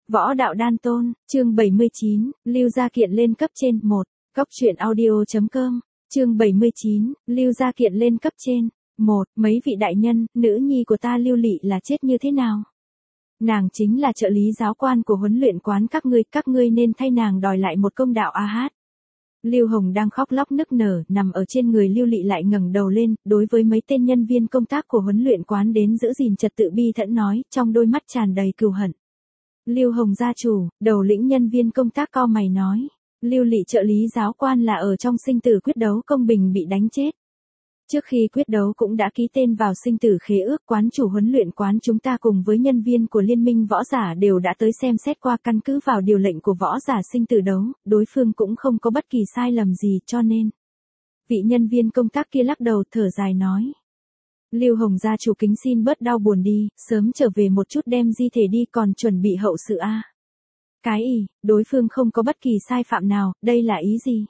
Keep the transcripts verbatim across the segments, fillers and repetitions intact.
Võ đạo đan tôn, chương bảy mươi chín, Lưu Gia Kiện lên cấp trên, một. Cóc truyện audio chấm com, chương bảy mươi chín, Lưu Gia Kiện lên cấp trên, một. Mấy vị đại nhân, nữ nhi của ta Lưu Lị là chết như thế nào? Nàng chính là trợ lý giáo quan của huấn luyện quán các ngươi, các ngươi nên thay nàng đòi lại một công đạo a hát. Lưu Hồng đang khóc lóc nức nở, nằm ở trên người Lưu Lị lại ngẩng đầu lên, đối với mấy tên nhân viên công tác của huấn luyện quán đến giữ gìn trật tự bi thẫn nói, trong đôi mắt tràn đầy cừu hận. Lưu Hồng gia chủ, đầu lĩnh nhân viên công tác cau mày nói, Lưu Lị trợ lý giáo quan là ở trong sinh tử quyết đấu công bình bị đánh chết. Trước khi quyết đấu cũng đã ký tên vào sinh tử khế ước, quán chủ huấn luyện quán chúng ta cùng với nhân viên của Liên minh võ giả đều đã tới xem xét qua, căn cứ vào điều lệnh của võ giả sinh tử đấu, đối phương cũng không có bất kỳ sai lầm gì, cho nên. Vị nhân viên công tác kia lắc đầu thở dài nói. Lưu Hồng gia chủ kính xin bớt đau buồn đi, sớm trở về một chút đem di thể đi, còn chuẩn bị hậu sự a. Cái ý, đối phương không có bất kỳ sai phạm nào, đây là ý gì?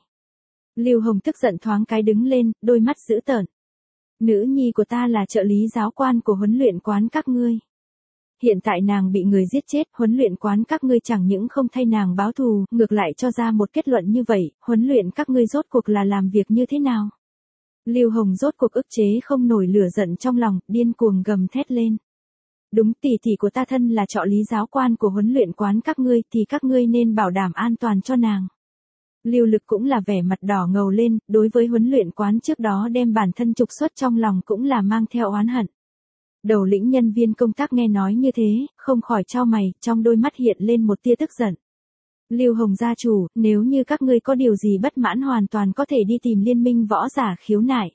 Lưu Hồng tức giận thoáng cái đứng lên, đôi mắt dữ tợn. Nữ nhi của ta là trợ lý giáo quan của huấn luyện quán các ngươi. Hiện tại nàng bị người giết chết, huấn luyện quán các ngươi chẳng những không thay nàng báo thù, ngược lại cho ra một kết luận như vậy, huấn luyện các ngươi rốt cuộc là làm việc như thế nào? Lưu Hồng rốt cuộc ức chế không nổi lửa giận trong lòng, điên cuồng gầm thét lên. Đúng, tỷ tỷ của ta thân là trợ lý giáo quan của huấn luyện quán các ngươi, thì các ngươi nên bảo đảm an toàn cho nàng. Lưu Lực cũng là vẻ mặt đỏ ngầu lên, đối với huấn luyện quán trước đó đem bản thân trục xuất trong lòng cũng là mang theo oán hận. Đầu lĩnh nhân viên công tác nghe nói như thế, không khỏi chau mày, trong đôi mắt hiện lên một tia tức giận. Lưu Hồng gia chủ, nếu như các ngươi có điều gì bất mãn hoàn toàn có thể đi tìm liên minh võ giả khiếu nại.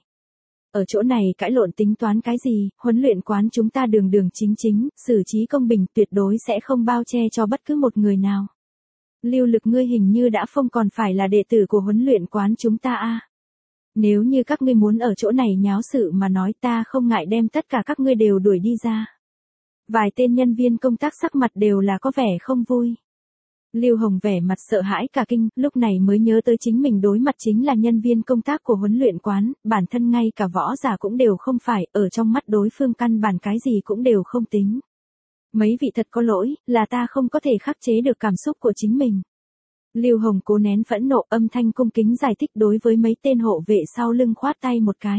Ở chỗ này cãi lộn tính toán cái gì, huấn luyện quán chúng ta đường đường chính chính, xử trí công bình, tuyệt đối sẽ không bao che cho bất cứ một người nào. Lưu Lực ngươi hình như đã không còn phải là đệ tử của huấn luyện quán chúng ta a. Nếu như các ngươi muốn ở chỗ này nháo sự mà nói, ta không ngại đem tất cả các ngươi đều đuổi đi ra. Vài tên nhân viên công tác sắc mặt đều là có vẻ không vui. Lưu Hồng vẻ mặt sợ hãi cả kinh, lúc này mới nhớ tới chính mình đối mặt chính là nhân viên công tác của huấn luyện quán, bản thân ngay cả võ giả cũng đều không phải, ở trong mắt đối phương căn bản cái gì cũng đều không tính. Mấy vị thật có lỗi, là ta không có thể khắc chế được cảm xúc của chính mình. Lưu Hồng cố nén phẫn nộ, âm thanh cung kính giải thích đối với mấy tên hộ vệ sau lưng, khoát tay một cái.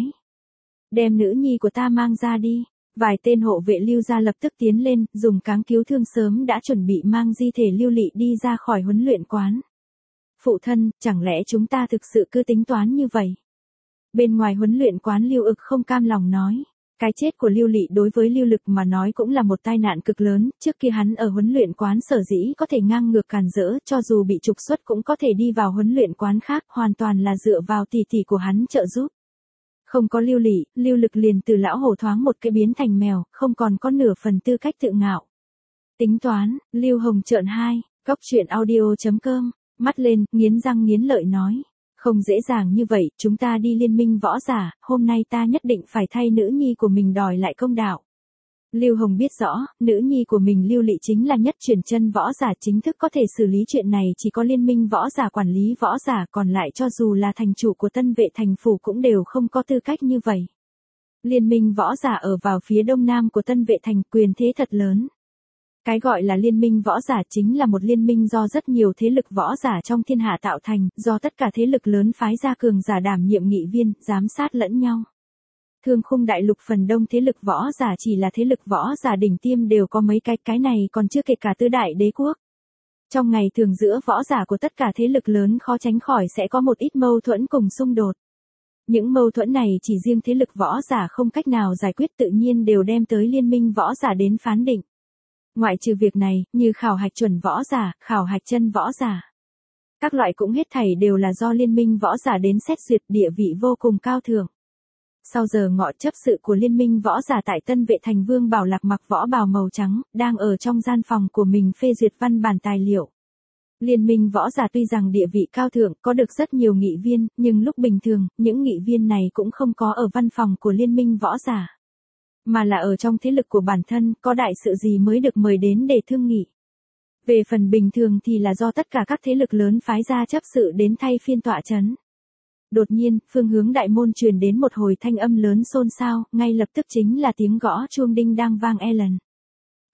Đem nữ nhi của ta mang ra đi. Vài tên hộ vệ Lưu gia lập tức tiến lên, dùng cáng cứu thương sớm đã chuẩn bị mang di thể Lưu Lị đi ra khỏi huấn luyện quán. Phụ thân, chẳng lẽ chúng ta thực sự cứ tính toán như vậy? Bên ngoài huấn luyện quán Lưu Ực không cam lòng nói. Cái chết của Lưu Lị đối với Lưu Lực mà nói cũng là một tai nạn cực lớn, trước kia hắn ở huấn luyện quán sở dĩ có thể ngang ngược càn rỡ, cho dù bị trục xuất cũng có thể đi vào huấn luyện quán khác, hoàn toàn là dựa vào tỷ tỷ của hắn trợ giúp. Không có Lưu Lị, Lưu Lực liền từ lão hổ thoáng một cái biến thành mèo, không còn có nửa phần tư cách tự ngạo. Tính toán, Lưu Hồng trợn hai, cóc truyện audio chấm com, mắt lên, nghiến răng nghiến lợi nói. Không dễ dàng như vậy, chúng ta đi liên minh võ giả, hôm nay ta nhất định phải thay nữ nhi của mình đòi lại công đạo. Lưu Hồng biết rõ, nữ nhi của mình Lưu Lị chính là nhất truyền chân võ giả, chính thức có thể xử lý chuyện này chỉ có liên minh võ giả quản lý võ giả, còn lại cho dù là thành chủ của Tân Vệ thành phủ cũng đều không có tư cách như vậy. Liên minh võ giả ở vào phía đông nam của Tân Vệ thành, quyền thế thật lớn. Cái gọi là liên minh võ giả chính là một liên minh do rất nhiều thế lực võ giả trong thiên hạ tạo thành, do tất cả thế lực lớn phái ra cường giả đảm nhiệm nghị viên, giám sát lẫn nhau. Thương khung đại lục phần đông thế lực võ giả chỉ là thế lực võ giả đỉnh tiêm đều có mấy cái, cái này còn chưa kể cả tứ đại đế quốc. Trong ngày thường giữa võ giả của tất cả thế lực lớn khó tránh khỏi sẽ có một ít mâu thuẫn cùng xung đột. Những mâu thuẫn này chỉ riêng thế lực võ giả không cách nào giải quyết tự nhiên đều đem tới liên minh võ giả đến phán định. Ngoại trừ việc này, như khảo hạch chuẩn võ giả, khảo hạch chân võ giả. Các loại cũng hết thảy đều là do liên minh võ giả đến xét duyệt, địa vị vô cùng cao thượng. Sau giờ ngọ chấp sự của liên minh võ giả tại Tân Vệ thành Vương Bảo Lạc mặc võ bào màu trắng, đang ở trong gian phòng của mình phê duyệt văn bản tài liệu. Liên minh võ giả tuy rằng địa vị cao thượng, có được rất nhiều nghị viên, nhưng lúc bình thường, những nghị viên này cũng không có ở văn phòng của liên minh võ giả. Mà là ở trong thế lực của bản thân, có đại sự gì mới được mời đến để thương nghị. Về phần bình thường thì là do tất cả các thế lực lớn phái ra chấp sự đến thay phiên tọa chấn. Đột nhiên, phương hướng đại môn truyền đến một hồi thanh âm lớn xôn xao, ngay lập tức chính là tiếng gõ chuông đinh đang vang e lần.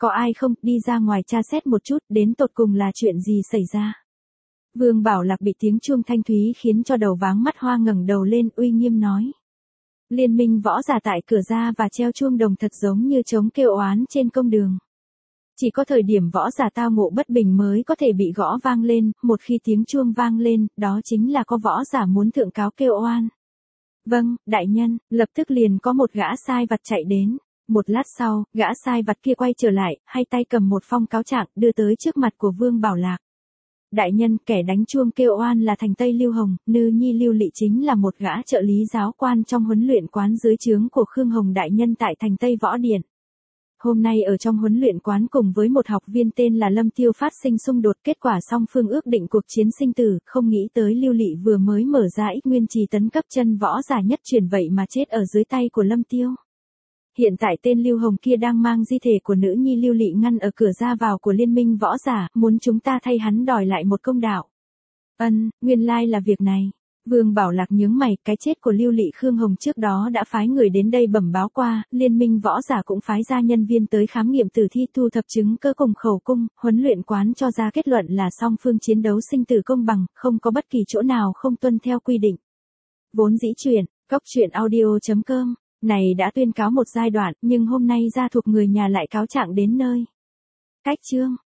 có ai không, đi ra ngoài tra xét một chút, đến tột cùng là chuyện gì xảy ra. Vương Bảo Lạc bị tiếng chuông thanh thúy khiến cho đầu váng mắt hoa, ngẩng đầu lên uy nghiêm nói. Liên minh võ giả tại cửa ra và treo chuông đồng thật giống như trống kêu oán trên công đường. Chỉ có thời điểm võ giả tao ngộ bất bình mới có thể bị gõ vang lên, một khi tiếng chuông vang lên, đó chính là có võ giả muốn thượng cáo kêu oan. Vâng, đại nhân, lập tức liền có một gã sai vặt chạy đến. Một lát sau, gã sai vặt kia quay trở lại, hai tay cầm một phong cáo trạng đưa tới trước mặt của Vương Bảo Lạc. Đại nhân, kẻ đánh chuông kêu oan là Thành Tây Lưu Hồng, nữ nhi Lưu Lị chính là một gã trợ lý giáo quan trong huấn luyện quán dưới trướng của Khương Hồng đại nhân tại Thành Tây Võ Điện. Hôm nay ở trong huấn luyện quán cùng với một học viên tên là Lâm Tiêu phát sinh xung đột, kết quả song phương ước định cuộc chiến sinh tử, không nghĩ tới Lưu Lị vừa mới mở ra Ích Nguyên Trì tấn cấp chân võ giả nhất truyền vậy mà chết ở dưới tay của Lâm Tiêu. Hiện tại tên Lưu Hồng kia đang mang di thể của nữ nhi Lưu Lị ngăn ở cửa ra vào của liên minh võ giả, muốn chúng ta thay hắn đòi lại một công đạo. Ân, nguyên lai là việc này. Vương Bảo Lạc nhướng mày, cái chết của Lưu Lị Khương Hồng trước đó đã phái người đến đây bẩm báo qua, liên minh võ giả cũng phái ra nhân viên tới khám nghiệm tử thi, thu thập chứng cứ cùng khẩu cung, huấn luyện quán cho ra kết luận là song phương chiến đấu sinh tử công bằng, không có bất kỳ chỗ nào không tuân theo quy định. Vốn dĩ truyện, cốc truyện audio chấm com này đã tuyên cáo một giai đoạn, nhưng hôm nay gia thuộc người nhà lại cáo trạng đến nơi. Cách chương